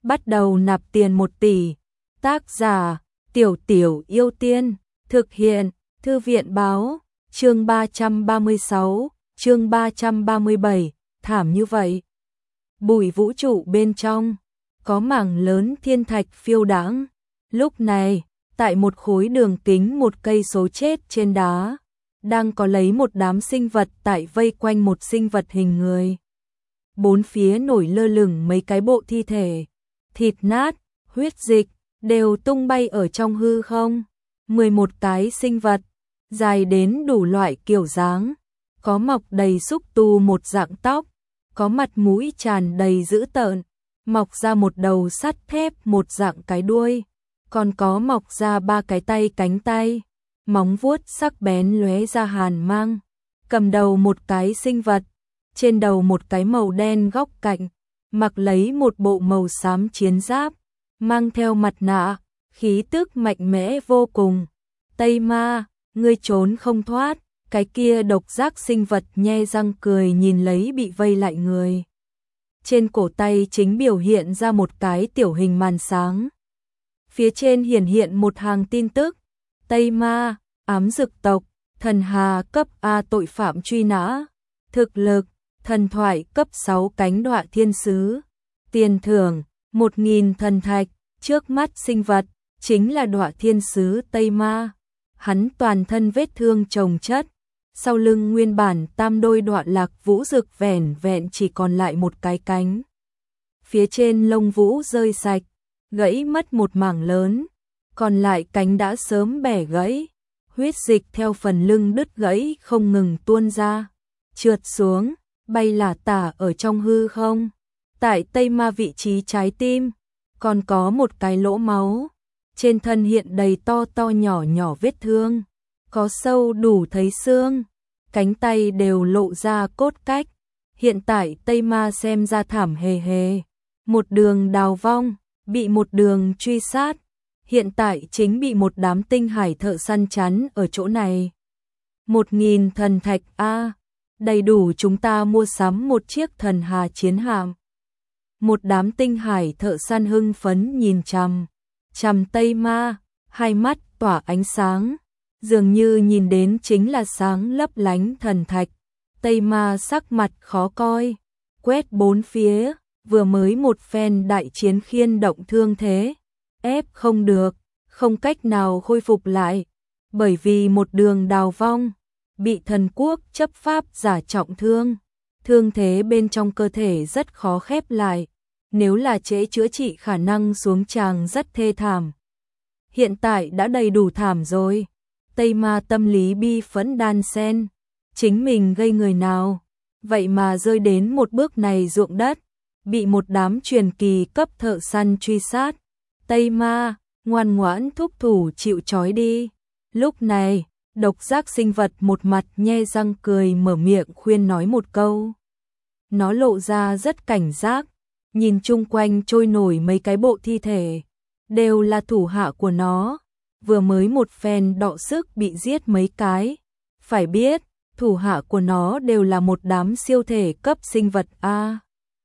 bắt đầu nạp tiền 1 tỷ. Tác giả, Tiểu Tiểu Yêu Tiên, thực hiện, Thư viện báo, chương 336, chương 337, thảm như vậy. Bụi vũ trụ bên trong, có mảng lớn thiên thạch phiêu đãng. Lúc này, tại một khối đường kính 1 cây số chết trên đá, đang có lấy một đám sinh vật tại vây quanh một sinh vật hình người. Bốn phía nổi lơ lửng mấy cái bộ thi thể, thịt nát, huyết dịch, đều tung bay ở trong hư không. 11 cái sinh vật, dài đến đủ loại kiểu dáng, có mọc đầy xúc tu một dạng tóc, có mặt mũi tràn đầy dữ tợn, mọc ra một đầu sắt thép một dạng cái đuôi, còn có mọc ra 3 cái tay cánh tay, móng vuốt sắc bén lóe ra hàn mang. Cầm đầu một cái sinh vật, trên đầu một cái màu đen góc cạnh, mặc lấy một bộ màu xám chiến giáp, mang theo mặt nạ, khí tức mạnh mẽ vô cùng. Tây Ma, ngươi trốn không thoát. Cái kia độc giác sinh vật nhe răng cười nhìn lấy bị vây lại người. Trên cổ tay chính biểu hiện ra một cái tiểu hình màn sáng. Phía trên hiển hiện một hàng tin tức. Tây Ma, ám dực tộc, thần hà cấp A tội phạm truy nã. Thực lực, thần thoại cấp 6 cánh đoạ thiên sứ. Tiền thưởng, 1.000 thần thạch. Trước mắt sinh vật, chính là đoạ thiên sứ Tây Ma. Hắn toàn thân vết thương chồng chất. Sau lưng nguyên bản tam đôi đoạ lạc vũ rực vẻn vẹn chỉ còn lại một cái cánh. Phía trên lông vũ rơi sạch, gãy mất một mảng lớn, còn lại cánh đã sớm bẻ gãy, huyết dịch theo phần lưng đứt gãy không ngừng tuôn ra, trượt xuống, bay lả tả ở trong hư không. Tại Tây Ma vị trí trái tim, còn có một cái lỗ máu, trên thân hiện đầy to to nhỏ nhỏ vết thương. Có sâu đủ thấy xương, cánh tay đều lộ ra cốt cách. Hiện tại Tây Ma xem ra thảm hề hề, một đường đào vong, bị một đường truy sát, hiện tại chính bị một đám tinh hải thợ săn chắn ở chỗ này. 1.000 thần thạch A, đầy đủ chúng ta mua sắm một chiếc thần hà chiến hạm. Một đám tinh hải thợ săn hưng phấn nhìn chằm Tây Ma, hai mắt tỏa ánh sáng, dường như nhìn đến chính là sáng lấp lánh thần thạch. Tây Ma sắc mặt khó coi, quét bốn phía, vừa mới một phen đại chiến khiên động thương thế, ép không được, không cách nào khôi phục lại, bởi vì một đường đào vong, bị thần quốc chấp pháp giả trọng thương, thương thế bên trong cơ thể rất khó khép lại, nếu là trễ chữa trị khả năng xuống tràng rất thê thảm. Hiện tại đã đầy đủ thảm rồi. Tây Ma tâm lý bi phẫn đan sen, chính mình gây người nào, vậy mà rơi đến một bước này ruộng đất, bị một đám truyền kỳ cấp thợ săn truy sát. Tây Ma, ngoan ngoãn thúc thủ chịu trói đi. Lúc này, độc giác sinh vật một mặt nhe răng cười mở miệng khuyên nói một câu. Nó lộ ra rất cảnh giác, nhìn chung quanh trôi nổi mấy cái bộ thi thể, đều là thủ hạ của nó. Vừa mới một phen đọ sức bị giết mấy cái. Phải biết, thủ hạ của nó đều là một đám siêu thể cấp sinh vật A.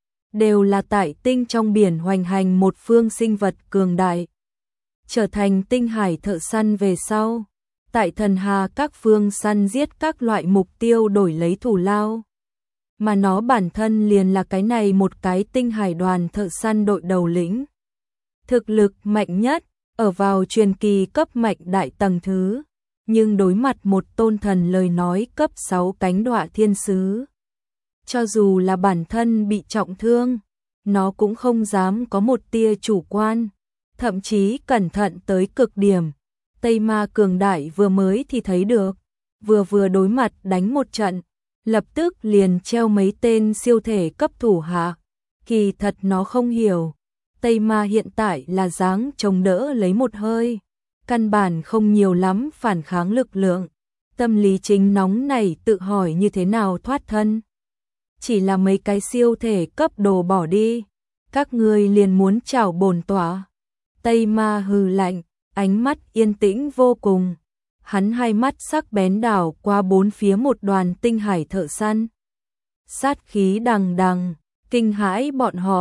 Đều là tại tinh trong biển hoành hành một phương sinh vật cường đại. Trở thành tinh hải thợ săn về sau. Tại thần hà các phương săn giết các loại mục tiêu đổi lấy thù lao. Mà nó bản thân liền là cái này một cái tinh hải đoàn thợ săn đội đầu lĩnh. Thực lực mạnh nhất. Ở vào truyền kỳ cấp mạnh đại tầng thứ, nhưng đối mặt một tôn thần lời nói cấp 6 cánh đoạ thiên sứ. Cho dù là bản thân bị trọng thương, nó cũng không dám có một tia chủ quan, thậm chí cẩn thận tới cực điểm. Tây Ma cường đại vừa mới thì thấy được, vừa đối mặt đánh một trận, lập tức liền treo mấy tên siêu thể cấp thủ hạ. Kỳ thật nó không hiểu. Tây Ma hiện tại là dáng chống đỡ lấy một hơi, căn bản không nhiều lắm phản kháng lực lượng. Tâm lý chính nóng này tự hỏi như thế nào thoát thân. Chỉ là mấy cái siêu thể cấp đồ bỏ đi, các ngươi liền muốn chảo bổn tỏa. Tây Ma hừ lạnh, ánh mắt yên tĩnh vô cùng. Hắn hai mắt sắc bén đảo qua bốn phía một đoàn tinh hải thợ săn. Sát khí đằng đằng, kinh hãi bọn họ.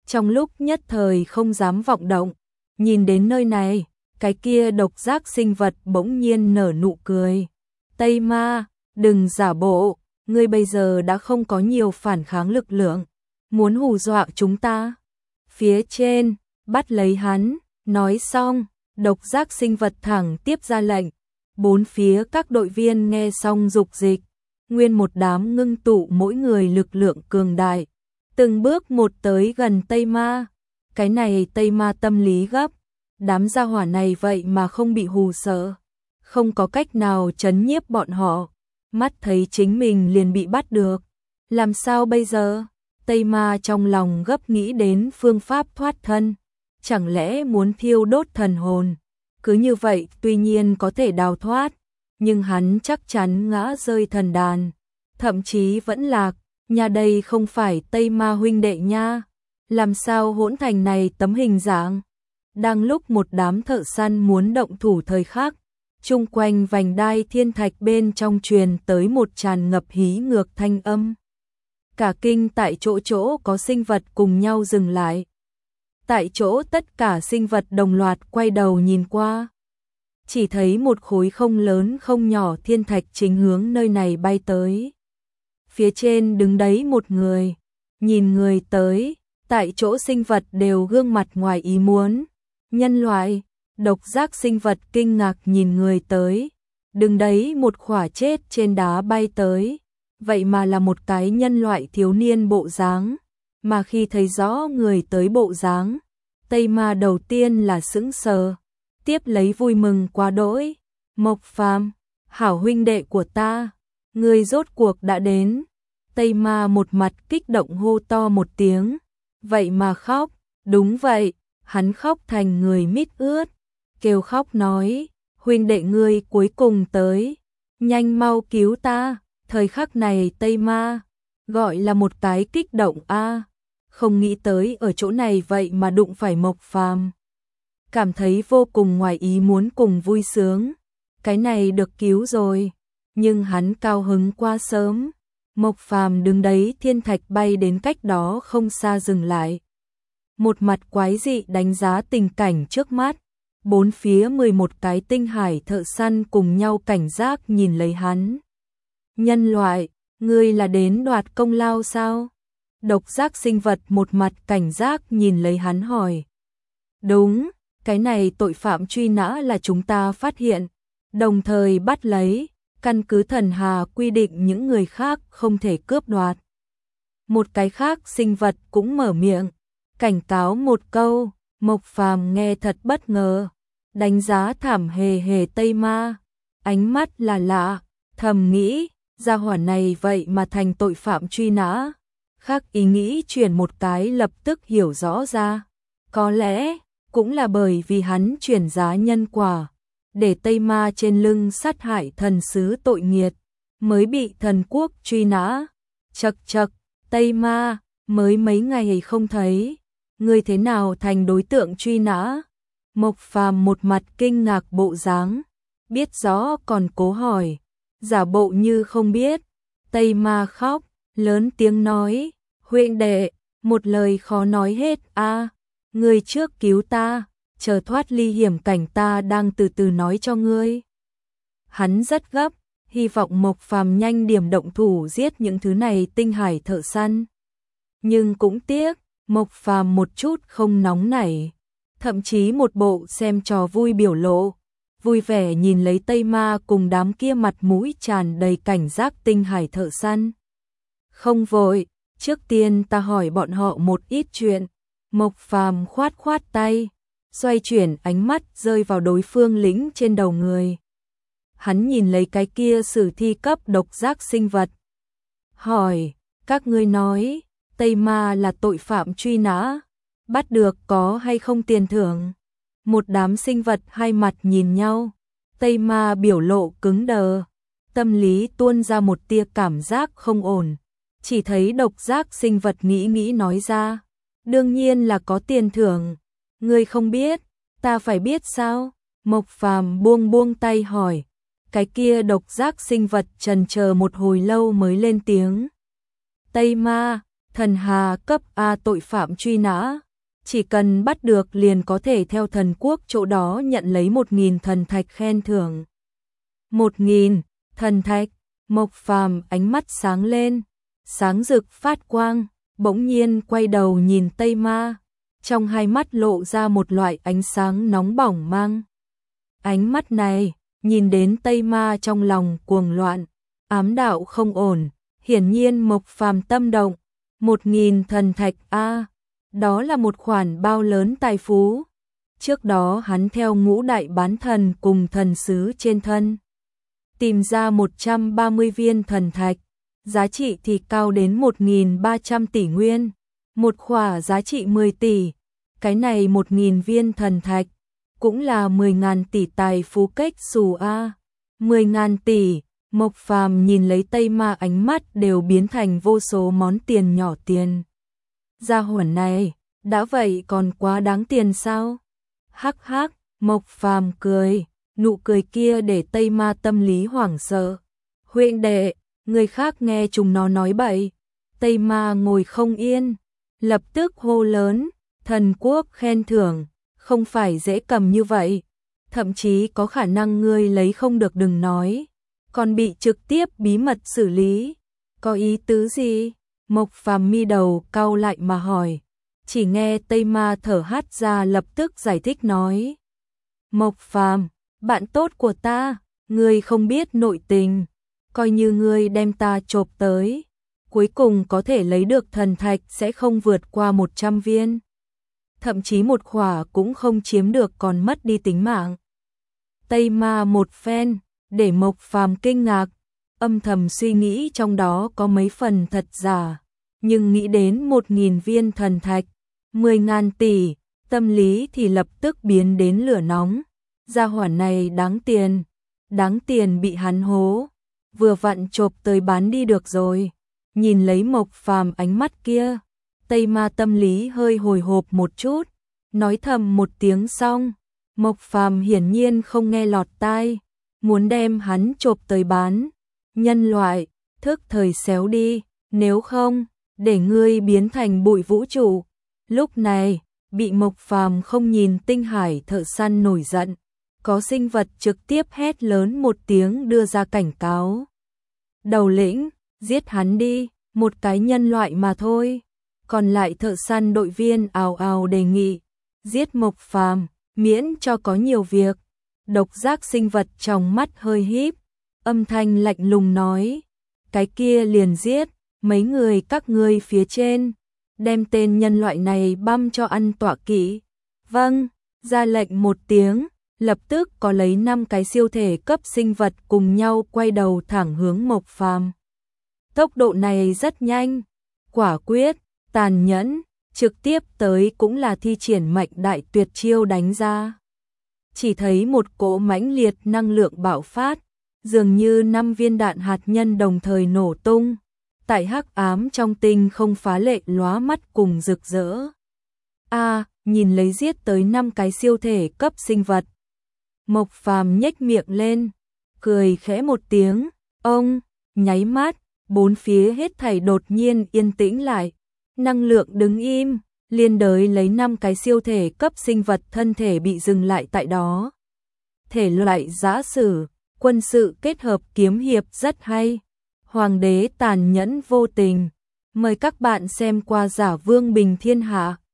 Trong lúc nhất thời không dám vọng động, nhìn đến nơi này, cái kia độc giác sinh vật bỗng nhiên nở nụ cười. Tây Ma, đừng giả bộ, ngươi bây giờ đã không có nhiều phản kháng lực lượng, muốn hù dọa chúng ta. Phía trên, bắt lấy hắn, nói xong, độc giác sinh vật thẳng tiếp ra lệnh. Bốn phía các đội viên nghe xong dục dịch, nguyên một đám ngưng tụ mỗi người lực lượng cường đại, từng bước một tới gần Tây Ma. Cái này Tây Ma tâm lý gấp, đám gia hỏa này vậy mà không bị hù sợ, không có cách nào trấn nhiếp bọn họ, mắt thấy chính mình liền bị bắt được, làm sao bây giờ? Tây Ma trong lòng gấp nghĩ đến phương pháp thoát thân, chẳng lẽ muốn thiêu đốt thần hồn? Cứ như vậy tuy nhiên có thể đào thoát, nhưng hắn chắc chắn ngã rơi thần đàn, thậm chí vẫn lạc. Nhà đây không phải Tây Ma huynh đệ nha, làm sao hỗn thành này tấm hình dạng? Đang lúc một đám thợ săn muốn động thủ thời khắc, chung quanh vành đai thiên thạch bên trong truyền tới một tràn ngập hí ngược thanh âm. Cả kinh tại chỗ có sinh vật cùng nhau dừng lại. Tại chỗ tất cả sinh vật đồng loạt quay đầu nhìn qua. Chỉ thấy một khối không lớn không nhỏ thiên thạch chính hướng nơi này bay tới. Phía trên đứng đấy một người, nhìn người tới, tại chỗ sinh vật đều gương mặt ngoài ý muốn. Nhân loại, độc giác sinh vật kinh ngạc nhìn người tới, đứng đấy một khỏa chết trên đá bay tới, vậy mà là một cái nhân loại thiếu niên bộ dáng, mà khi thấy rõ người tới bộ dáng, Tây Ma đầu tiên là sững sờ, tiếp lấy vui mừng quá đỗi. Mộc Phàm, hảo huynh đệ của ta, ngươi rốt cuộc đã đến. Tây Ma một mặt kích động hô to một tiếng, vậy mà khóc, đúng vậy, hắn khóc thành người mít ướt, kêu khóc nói, huynh đệ ngươi cuối cùng tới, nhanh mau cứu ta. Thời khắc này Tây Ma gọi là một cái kích động a, không nghĩ tới ở chỗ này vậy mà đụng phải Mộc Phàm, cảm thấy vô cùng ngoài ý muốn cùng vui sướng, cái này được cứu rồi, nhưng hắn cao hứng quá sớm. Mộc Phàm đứng đấy thiên thạch bay đến cách đó không xa dừng lại. Một mặt quái dị đánh giá tình cảnh trước mắt, bốn phía 11 cái tinh hải thợ săn cùng nhau cảnh giác nhìn lấy hắn. Nhân loại, ngươi là đến đoạt công lao sao? Độc giác sinh vật một mặt cảnh giác nhìn lấy hắn hỏi. Đúng, cái này tội phạm truy nã là chúng ta phát hiện, đồng thời bắt lấy, căn cứ thần hà quy định những người khác không thể cướp đoạt. Một cái khác sinh vật cũng mở miệng, cảnh cáo một câu. Mộc Phàm nghe thật bất ngờ, đánh giá thảm hề hề Tây Ma, ánh mắt là lạ, thầm nghĩ, gia hỏa này vậy mà thành tội phạm truy nã. Khác ý nghĩ chuyển một cái lập tức hiểu rõ ra, có lẽ cũng là bởi vì hắn chuyển giá nhân quả, để Tây Ma trên lưng sát hại thần sứ tội nghiệt, mới bị thần quốc truy nã. Chậc chậc, Tây Ma, mới mấy ngày không thấy, ngươi thế nào thành đối tượng truy nã? Mộc Phàm một mặt kinh ngạc bộ dáng, biết rõ còn cố hỏi, giả bộ như không biết. Tây Ma khóc, lớn tiếng nói, huynh đệ, một lời khó nói hết a, ngươi trước cứu ta, chờ thoát ly hiểm cảnh ta đang từ từ nói cho ngươi. Hắn rất gấp, hy vọng Mộc Phàm nhanh điểm động thủ giết những thứ này tinh hải thợ săn. Nhưng cũng tiếc, Mộc Phàm một chút không nóng nảy, thậm chí một bộ xem trò vui biểu lộ, vui vẻ nhìn lấy Tây Ma cùng đám kia mặt mũi tràn đầy cảnh giác tinh hải thợ săn. Không vội, trước tiên ta hỏi bọn họ một ít chuyện. Mộc Phàm khoát khoát tay, xoay chuyển ánh mắt rơi vào đối phương lĩnh trên đầu người. Hắn nhìn lấy cái kia sử thi cấp độc giác sinh vật, hỏi, các ngươi nói, Tây Ma là tội phạm truy nã, bắt được có hay không tiền thưởng? Một đám sinh vật hai mặt nhìn nhau, Tây Ma biểu lộ cứng đờ, tâm lý tuôn ra một tia cảm giác không ổn, chỉ thấy độc giác sinh vật nghĩ nói ra, đương nhiên là có tiền thưởng, ngươi không biết, ta phải biết sao? Mộc Phàm buông tay hỏi, cái kia độc giác sinh vật chần chờ một hồi lâu mới lên tiếng. Tây Ma, thần hà cấp A tội phạm truy nã. Chỉ cần bắt được liền có thể theo thần quốc chỗ đó nhận lấy 1.000 thần thạch khen thưởng. 1.000 thần thạch, Mộc Phàm ánh mắt sáng lên, sáng rực phát quang, bỗng nhiên quay đầu nhìn Tây Ma, trong hai mắt lộ ra một loại ánh sáng nóng bỏng mang. Ánh mắt này, nhìn đến Tây Ma trong lòng cuồng loạn, ám đạo không ổn, hiển nhiên Mộc Phàm tâm động, 1.000 thần thạch a, đó là một khoản bao lớn tài phú. Trước đó hắn theo ngũ đại bán thần cùng thần sứ trên thân, tìm ra 130 viên thần thạch, giá trị thì cao đến 1.300 tỷ nguyên, một khỏa giá trị 10 tỷ, cái này 1.000 viên thần thạch, cũng là 10.000 tỷ tài phú cách xù a. 10.000 tỷ, Mộc Phàm nhìn lấy Tây Ma ánh mắt đều biến thành vô số món tiền nhỏ tiền. Gia hỏa này, đã vậy còn quá đáng tiền sao? Hắc hắc, Mộc Phàm cười, nụ cười kia để Tây Ma tâm lý hoảng sợ. Huynh đệ, người khác nghe chúng nó nói bậy. Tây Ma ngồi không yên, lập tức hô lớn, thần quốc khen thưởng, không phải dễ cầm như vậy, thậm chí có khả năng ngươi lấy không được đừng nói, còn bị trực tiếp bí mật xử lý. Có ý tứ gì? Mộc Phàm mi đầu cau lại mà hỏi. Chỉ nghe Tây Ma thở hắt ra lập tức giải thích nói. Mộc Phàm, bạn tốt của ta, ngươi không biết nội tình, coi như ngươi đem ta chộp tới, cuối cùng có thể lấy được thần thạch sẽ không vượt qua 100 viên. Thậm chí một khỏa cũng không chiếm được còn mất đi tính mạng. Tây Ma một phen, để Mộc Phàm kinh ngạc, âm thầm suy nghĩ trong đó có mấy phần thật giả, nhưng nghĩ đến 1.000 viên thần thạch, 10.000 tỷ, tâm lý thì lập tức biến đến lửa nóng. Gia hỏa này đáng tiền bị hắn hố, vừa vặn chộp tới bán đi được rồi. Nhìn lấy Mộc Phàm ánh mắt kia, Tây Ma tâm lý hơi hồi hộp một chút, nói thầm một tiếng xong, Mộc Phàm hiển nhiên không nghe lọt tai, muốn đem hắn chộp tới bán. Nhân loại, thức thời xéo đi, nếu không, để ngươi biến thành bụi vũ trụ. Lúc này, bị Mộc Phàm không nhìn tinh hải thợ săn nổi giận, có sinh vật trực tiếp hét lớn một tiếng đưa ra cảnh cáo. Đầu lĩnh, giết hắn đi, một cái nhân loại mà thôi. Còn lại thợ săn đội viên ào ào đề nghị, giết Mộc Phàm, miễn cho có nhiều việc. Độc giác sinh vật trong mắt hơi híp, âm thanh lạnh lùng nói, cái kia liền giết, mấy người các ngươi phía trên, đem tên nhân loại này băm cho ăn tọa kỵ. Vâng, ra lệnh một tiếng, lập tức có lấy 5 cái siêu thể cấp sinh vật cùng nhau quay đầu thẳng hướng Mộc Phàm. Tốc độ này rất nhanh, quả quyết, tàn nhẫn, trực tiếp tới cũng là thi triển mạnh đại tuyệt chiêu đánh ra. Chỉ thấy một cỗ mãnh liệt năng lượng bạo phát, dường như 5 viên đạn hạt nhân đồng thời nổ tung, tại hắc ám trong tinh không phá lệ lóa mắt cùng rực rỡ. Nhìn lấy giết tới 5 cái siêu thể cấp sinh vật. Mộc Phàm nhếch miệng lên, cười khẽ một tiếng, ông, nháy mắt, bốn phía hết thảy đột nhiên yên tĩnh lại, năng lượng đứng im, liên đới lấy 5 cái siêu thể cấp sinh vật thân thể bị dừng lại tại đó. Thể loại giã sử, quân sự kết hợp kiếm hiệp rất hay. Hoàng đế tàn nhẫn vô tình. Mời các bạn xem qua Giả Vương Bình Thiên Hạ.